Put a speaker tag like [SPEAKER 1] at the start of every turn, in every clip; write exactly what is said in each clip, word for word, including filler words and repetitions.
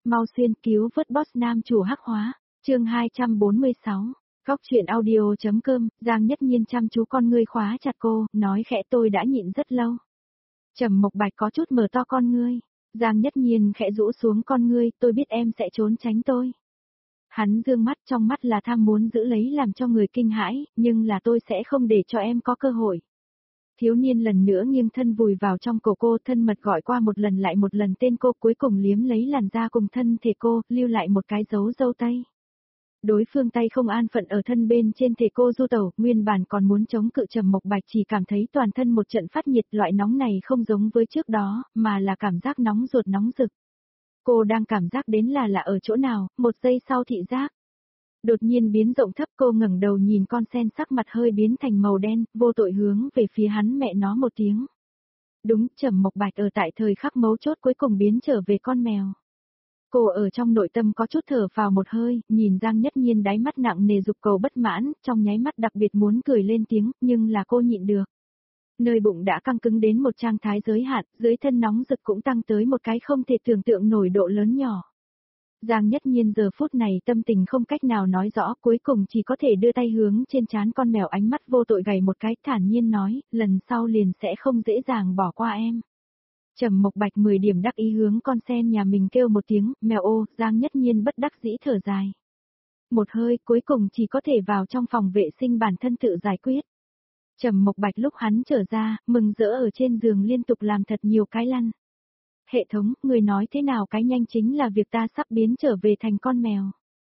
[SPEAKER 1] mau xuyên cứu vớt boss nam chủ hắc hóa, chương hai trăm bốn mươi sáu, góc chuyện audio.com, Giang Nhất Nhiên chăm chú con ngươi khóa chặt cô, nói khẽ tôi đã nhịn rất lâu. Trầm Mộc Bạch có chút mở to con ngươi, Giang Nhất Nhiên khẽ rũ xuống con ngươi, tôi biết em sẽ trốn tránh tôi. Hắn dương mắt, trong mắt là tham muốn giữ lấy làm cho người kinh hãi, nhưng là tôi sẽ không để cho em có cơ hội. Thiếu niên lần nữa nghiêng thân vùi vào trong cổ cô, thân mật gọi qua một lần lại một lần tên cô, cuối cùng liếm lấy làn da cùng thân thể cô, lưu lại một cái dấu râu tay. Đối phương tay không an phận ở thân bên trên thể cô du tẩu, nguyên bản còn muốn chống cự Trầm Mộc Bạch chỉ cảm thấy toàn thân một trận phát nhiệt, loại nóng này không giống với trước đó, mà là cảm giác nóng ruột nóng rực. Cô đang cảm giác đến là là ở chỗ nào, một giây sau thị giác. Đột nhiên biến rộng thấp, cô ngẩng đầu nhìn con sen, sắc mặt hơi biến thành màu đen, vô tội hướng về phía hắn mẹ nó một tiếng. Đúng, Trầm Mộc Bạch ở tại thời khắc mấu chốt cuối cùng biến trở về con mèo. Cô ở trong nội tâm có chút thở phào một hơi, nhìn Giang Nhất Nhiên đáy mắt nặng nề dục cầu bất mãn, trong nháy mắt đặc biệt muốn cười lên tiếng, nhưng là cô nhịn được. Nơi bụng đã căng cứng đến một trạng thái giới hạn, dưới thân nóng rực cũng tăng tới một cái không thể tưởng tượng nổi độ lớn nhỏ. Giang Nhất Nhiên giờ phút này tâm tình không cách nào nói rõ, cuối cùng chỉ có thể đưa tay hướng trên trán con mèo, ánh mắt vô tội gầy một cái, thản nhiên nói, lần sau liền sẽ không dễ dàng bỏ qua em. Trầm Mộc Bạch mười điểm đắc ý hướng con sen nhà mình kêu một tiếng, mèo ô, Giang Nhất Nhiên bất đắc dĩ thở dài. Một hơi, cuối cùng chỉ có thể vào trong phòng vệ sinh bản thân tự giải quyết. Trầm Mộc Bạch lúc hắn trở ra, mừng rỡ ở trên giường liên tục làm thật nhiều cái lăn. Hệ thống, người nói thế nào cái nhanh chính là việc ta sắp biến trở về thành con mèo.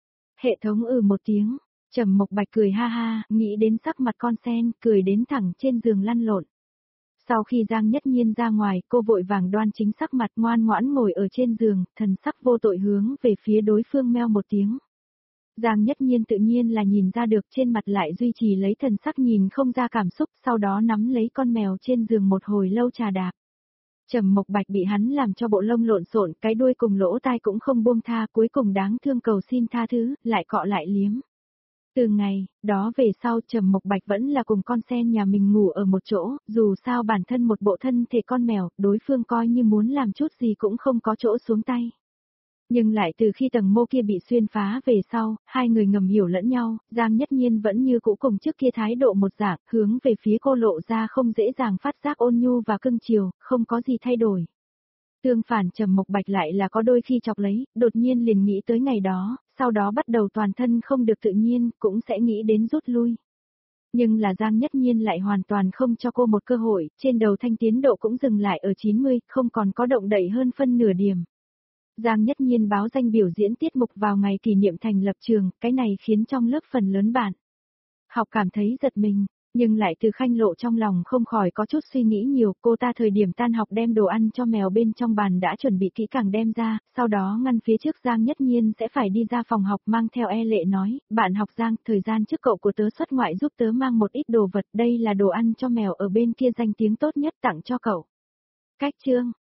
[SPEAKER 1] Hệ thống ừ một tiếng, Trầm Mộc Bạch cười ha ha, nghĩ đến sắc mặt con sen, cười đến thẳng trên giường lăn lộn. Sau khi Giang Nhất Nhiên ra ngoài, cô vội vàng đoan chính sắc mặt, ngoan ngoãn ngồi ở trên giường, thần sắc vô tội hướng về phía đối phương meo một tiếng. Giang Nhất Nhiên tự nhiên là nhìn ra được, trên mặt lại duy trì lấy thần sắc nhìn không ra cảm xúc, sau đó nắm lấy con mèo trên giường một hồi lâu trà đạp. Trầm Mộc Bạch bị hắn làm cho bộ lông lộn xộn, cái đuôi cùng lỗ tai cũng không buông tha, cuối cùng đáng thương cầu xin tha thứ, lại cọ lại liếm. Từ ngày đó về sau, Trầm Mộc Bạch vẫn là cùng con sen nhà mình ngủ ở một chỗ, dù sao bản thân một bộ thân thể con mèo, đối phương coi như muốn làm chút gì cũng không có chỗ xuống tay. Nhưng lại từ khi tầng mô kia bị xuyên phá về sau, hai người ngầm hiểu lẫn nhau, Giang Nhất Nhiên vẫn như cũ cùng trước kia thái độ một dạng, hướng về phía cô lộ ra không dễ dàng phát giác ôn nhu và cưng chiều, không có gì thay đổi. Tương phản Trầm Mộc Bạch lại là có đôi khi chọc lấy, đột nhiên liền nghĩ tới ngày đó, sau đó bắt đầu toàn thân không được tự nhiên, cũng sẽ nghĩ đến rút lui. Nhưng là Giang Nhất Nhiên lại hoàn toàn không cho cô một cơ hội, trên đầu thanh tiến độ cũng dừng lại ở chín mươi, không còn có động đậy hơn phân nửa điểm. Giang Nhất Nhiên báo danh biểu diễn tiết mục vào ngày kỷ niệm thành lập trường, cái này khiến trong lớp phần lớn bạn học cảm thấy giật mình, nhưng lại từ Khanh Lộ trong lòng không khỏi có chút suy nghĩ nhiều, cô ta thời điểm tan học đem đồ ăn cho mèo bên trong bàn đã chuẩn bị kỹ càng đem ra, sau đó ngăn phía trước Giang Nhất Nhiên sẽ phải đi ra phòng học, mang theo e lệ nói, bạn học Giang, thời gian trước cậu của tớ xuất ngoại giúp tớ mang một ít đồ vật, đây là đồ ăn cho mèo ở bên kia danh tiếng tốt nhất tặng cho cậu. Cách chương